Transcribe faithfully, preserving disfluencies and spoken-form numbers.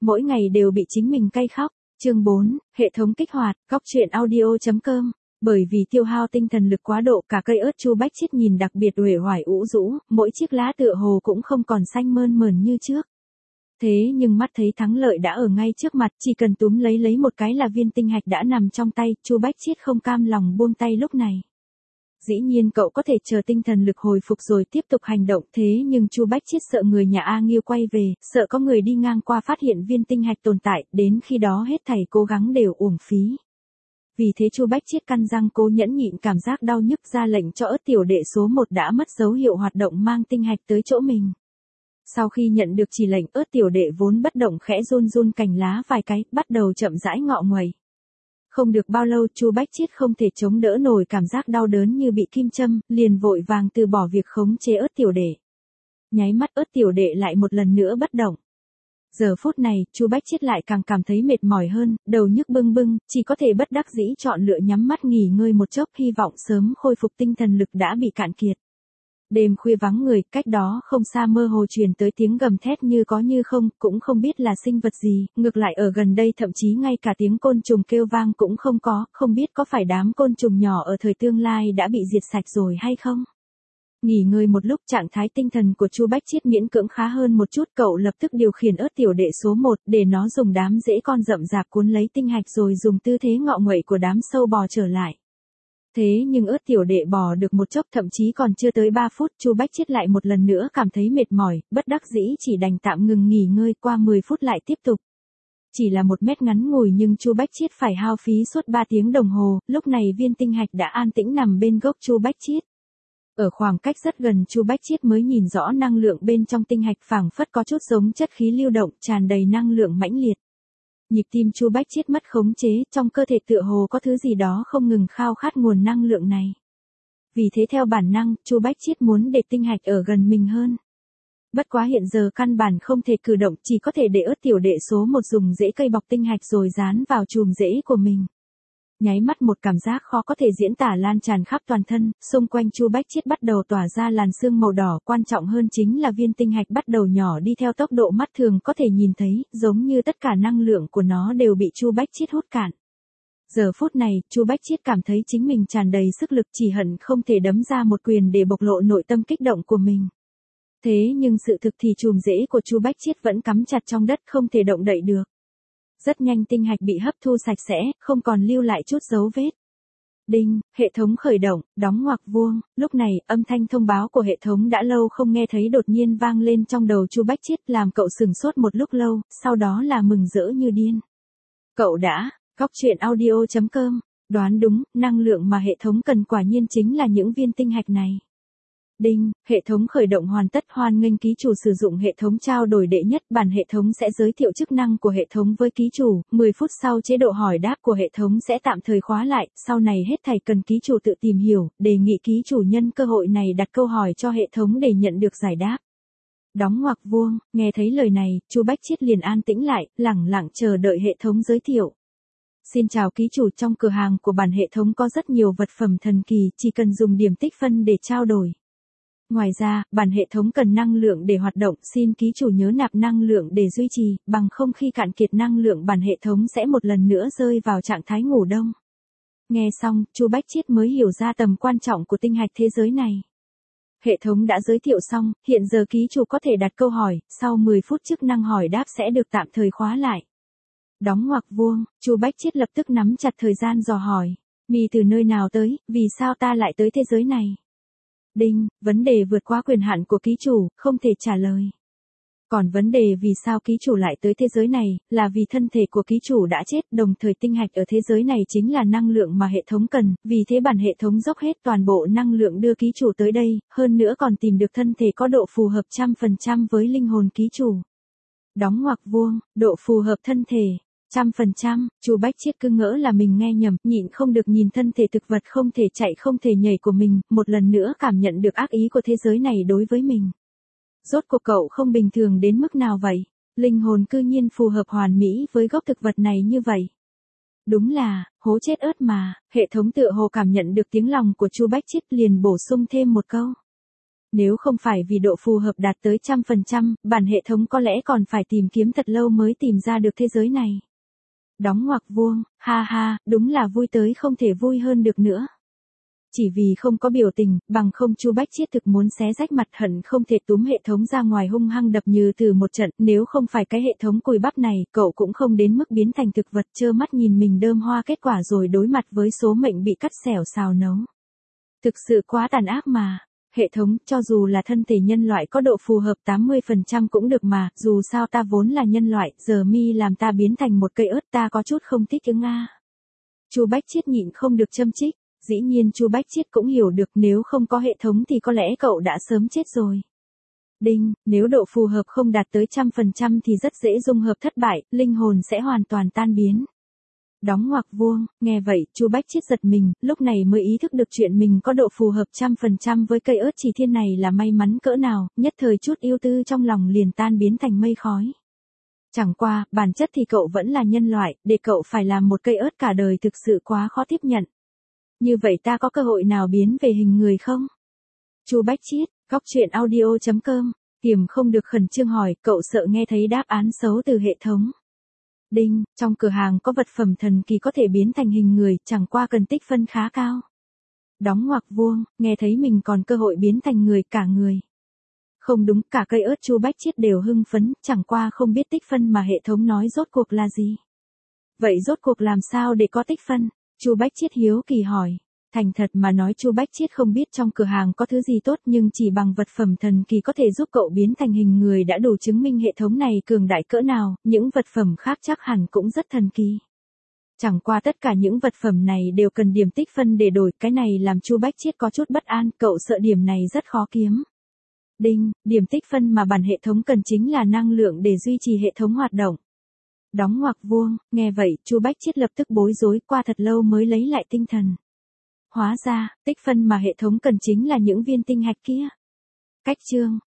mỗi ngày đều bị chính mình cay khóc. Chương bốn, hệ thống kích hoạt, góc truyện audio.com. Bởi vì tiêu hao tinh thần lực quá độ, cả cây ớt chu bách chiết nhìn đặc biệt uể oải ũ rũ, mỗi chiếc lá tựa hồ cũng không còn xanh mơn mởn như trước. Thế nhưng mắt thấy thắng lợi đã ở ngay trước mặt, chỉ cần túm lấy lấy một cái là viên tinh hạch đã nằm trong tay, chu bách chiết không cam lòng buông tay lúc này. Dĩ nhiên cậu có thể chờ tinh thần lực hồi phục rồi tiếp tục hành động, thế nhưng chu bách chiết sợ người nhà A Nghiêu quay về, sợ có người đi ngang qua phát hiện viên tinh hạch tồn tại, đến khi đó hết thảy cố gắng đều uổng phí. Vì thế chu bách chiết căn răng cố nhẫn nhịn cảm giác đau nhức, ra lệnh cho ớt tiểu đệ số một đã mất dấu hiệu hoạt động mang tinh hạch tới chỗ mình. Sau khi nhận được chỉ lệnh, ớt tiểu đệ vốn bất động khẽ run run cành lá vài cái, bắt đầu chậm rãi ngọ nguậy. Không được bao lâu, chu bách chiết không thể chống đỡ nổi cảm giác đau đớn như bị kim châm, liền vội vàng từ bỏ việc khống chế ớt tiểu đệ. Nháy mắt ớt tiểu đệ lại một lần nữa bất động. Giờ phút này, chu bách chiết lại càng cảm thấy mệt mỏi hơn, đầu nhức bưng bưng, chỉ có thể bất đắc dĩ chọn lựa nhắm mắt nghỉ ngơi một chốc, hy vọng sớm khôi phục tinh thần lực đã bị cạn kiệt. Đêm khuya vắng người, cách đó không xa mơ hồ truyền tới tiếng gầm thét như có như không, cũng không biết là sinh vật gì, ngược lại ở gần đây thậm chí ngay cả tiếng côn trùng kêu vang cũng không có, không biết có phải đám côn trùng nhỏ ở thời tương lai đã bị diệt sạch rồi hay không. Nghỉ ngơi một lúc, trạng thái tinh thần của chu bách chiết miễn cưỡng khá hơn một chút, cậu lập tức điều khiển ớt tiểu đệ số một để nó dùng đám rễ con rậm rạp cuốn lấy tinh hạch rồi dùng tư thế ngọ nguậy của đám sâu bò trở lại. Thế nhưng ớt tiểu đệ bò được một chốc, thậm chí còn chưa tới ba phút, chu bách chiết lại một lần nữa cảm thấy mệt mỏi, bất đắc dĩ chỉ đành tạm ngừng nghỉ ngơi, qua mười phút lại tiếp tục. Chỉ là một mét ngắn ngủi nhưng chu bách chiết phải hao phí suốt ba tiếng đồng hồ, lúc này viên tinh hạch đã an tĩnh nằm bên gốc chu bách chiết. Ở khoảng cách rất gần, chu bách chiết mới nhìn rõ năng lượng bên trong tinh hạch, phảng phất có chút giống chất khí lưu động, tràn đầy năng lượng mãnh liệt. Nhịp tim chu bách chiết mất khống chế, trong cơ thể tựa hồ có thứ gì đó không ngừng khao khát nguồn năng lượng này. Vì thế theo bản năng, chu bách chiết muốn để tinh hạch ở gần mình hơn. Bất quá hiện giờ căn bản không thể cử động, chỉ có thể để ớt tiểu đệ số một dùng rễ cây bọc tinh hạch rồi dán vào chùm rễ của mình. Nháy mắt một cảm giác khó có thể diễn tả lan tràn khắp toàn thân, xung quanh chu bách chiết bắt đầu tỏa ra làn sương màu đỏ, quan trọng hơn chính là viên tinh hạch bắt đầu nhỏ đi theo tốc độ mắt thường có thể nhìn thấy, giống như tất cả năng lượng của nó đều bị chu bách chiết hút cạn. Giờ phút này, chu bách chiết cảm thấy chính mình tràn đầy sức lực, chỉ hận không thể đấm ra một quyền để bộc lộ nội tâm kích động của mình. Thế nhưng sự thực thì chùm rễ của chu bách chiết vẫn cắm chặt trong đất, không thể động đậy được. Rất nhanh tinh hạch bị hấp thu sạch sẽ, không còn lưu lại chút dấu vết. Đinh, hệ thống khởi động, đóng ngoặc vuông, lúc này, âm thanh thông báo của hệ thống đã lâu không nghe thấy đột nhiên vang lên trong đầu chu bách chiết, làm cậu sừng sốt một lúc lâu, sau đó là mừng rỡ như điên. Cậu đã, góc truyện audio.com, đoán đúng, năng lượng mà hệ thống cần quả nhiên chính là những viên tinh hạch này. Đinh, hệ thống khởi động hoàn tất, hoan nghênh ký chủ sử dụng hệ thống trao đổi đệ nhất, bản hệ thống sẽ giới thiệu chức năng của hệ thống với ký chủ, mười phút sau chế độ hỏi đáp của hệ thống sẽ tạm thời khóa lại, sau này hết thảy cần ký chủ tự tìm hiểu, đề nghị ký chủ nhân cơ hội này đặt câu hỏi cho hệ thống để nhận được giải đáp. Đóng ngoặc vuông, nghe thấy lời này, chu bách chiết liền an tĩnh lại, lẳng lặng chờ đợi hệ thống giới thiệu. Xin chào ký chủ, trong cửa hàng của bản hệ thống có rất nhiều vật phẩm thần kỳ, chỉ cần dùng điểm tích phân để trao đổi. Ngoài ra, bản hệ thống cần năng lượng để hoạt động, xin ký chủ nhớ nạp năng lượng để duy trì, bằng không khi cạn kiệt năng lượng bản hệ thống sẽ một lần nữa rơi vào trạng thái ngủ đông. Nghe xong, chu bách chiết mới hiểu ra tầm quan trọng của tinh hạch thế giới này. Hệ thống đã giới thiệu xong, hiện giờ ký chủ có thể đặt câu hỏi, sau mười phút chức năng hỏi đáp sẽ được tạm thời khóa lại. Đóng ngoặc vuông, chu bách chiết lập tức nắm chặt thời gian dò hỏi. Mi từ nơi nào tới, vì sao ta lại tới thế giới này? Đinh, vấn đề vượt quá quyền hạn của ký chủ, không thể trả lời. Còn vấn đề vì sao ký chủ lại tới thế giới này, là vì thân thể của ký chủ đã chết, đồng thời tinh hạch ở thế giới này chính là năng lượng mà hệ thống cần, vì thế bản hệ thống dốc hết toàn bộ năng lượng đưa ký chủ tới đây, hơn nữa còn tìm được thân thể có độ phù hợp trăm phần trăm với linh hồn ký chủ. Đóng ngoặc vuông, độ phù hợp thân thể. Trăm phần trăm, chu bách chiết cứ ngỡ là mình nghe nhầm, nhịn không được nhìn thân thể thực vật không thể chạy không thể nhảy của mình, một lần nữa cảm nhận được ác ý của thế giới này đối với mình. Rốt cuộc cậu không bình thường đến mức nào vậy? Linh hồn cư nhiên phù hợp hoàn mỹ với gốc thực vật này như vậy. Đúng là, hố chết ớt mà, hệ thống tựa hồ cảm nhận được tiếng lòng của chu bách chiết liền bổ sung thêm một câu. Nếu không phải vì độ phù hợp đạt tới trăm phần trăm, bản hệ thống có lẽ còn phải tìm kiếm thật lâu mới tìm ra được thế giới này. Đóng ngoặc vuông, ha ha, đúng là vui tới không thể vui hơn được nữa. Chỉ vì không có biểu tình, bằng không Chu Bách Chiết thực muốn xé rách mặt hận không thể túm hệ thống ra ngoài hung hăng đập như từ một trận, nếu không phải cái hệ thống cùi bắp này, cậu cũng không đến mức biến thành thực vật trơ mắt nhìn mình đơm hoa kết quả rồi đối mặt với số mệnh bị cắt xẻo xào nấu. Thực sự quá tàn ác mà. Hệ thống, cho dù là thân thể nhân loại có độ phù hợp tám mươi phần trăm cũng được mà, dù sao ta vốn là nhân loại, giờ mi làm ta biến thành một cây ớt ta có chút không thích ứng a. Chu Bách Chiết nhịn không được châm chích, dĩ nhiên Chu Bách Chiết cũng hiểu được nếu không có hệ thống thì có lẽ cậu đã sớm chết rồi. Đinh, nếu độ phù hợp không đạt tới trăm phần trăm thì rất dễ dung hợp thất bại, linh hồn sẽ hoàn toàn tan biến. Đóng ngoặc vuông, nghe vậy, Chu Bách Chiết giật mình, lúc này mới ý thức được chuyện mình có độ phù hợp trăm phần trăm với cây ớt chỉ thiên này là may mắn cỡ nào, nhất thời chút yêu tư trong lòng liền tan biến thành mây khói. Chẳng qua, bản chất thì cậu vẫn là nhân loại, để cậu phải làm một cây ớt cả đời thực sự quá khó tiếp nhận. Như vậy ta có cơ hội nào biến về hình người không? Chu Bách Chiết, góc truyện audio chấm com, Kiềm không được khẩn trương hỏi, cậu sợ nghe thấy đáp án xấu từ hệ thống. Đinh, trong cửa hàng có vật phẩm thần kỳ có thể biến thành hình người, chẳng qua cần tích phân khá cao. Đóng ngoặc vuông, nghe thấy mình còn cơ hội biến thành người cả người. Không đúng, cả cây ớt Chu Bách Chiết đều hưng phấn, chẳng qua không biết tích phân mà hệ thống nói rốt cuộc là gì. Vậy rốt cuộc làm sao để có tích phân? Chu Bách Chiết hiếu kỳ hỏi. Thành thật mà nói Chu Bách Chiết không biết trong cửa hàng có thứ gì tốt nhưng chỉ bằng vật phẩm thần kỳ có thể giúp cậu biến thành hình người đã đủ chứng minh hệ thống này cường đại cỡ nào, những vật phẩm khác chắc hẳn cũng rất thần kỳ. Chẳng qua tất cả những vật phẩm này đều cần điểm tích phân để đổi, cái này làm Chu Bách Chiết có chút bất an, cậu sợ điểm này rất khó kiếm. Đinh, điểm tích phân mà bản hệ thống cần chính là năng lượng để duy trì hệ thống hoạt động. Đóng ngoặc vuông, nghe vậy, Chu Bách Chiết lập tức bối rối, qua thật lâu mới lấy lại tinh thần. Hóa ra, tích phân mà hệ thống cần chính là những viên tinh hạch kia. Cách chương,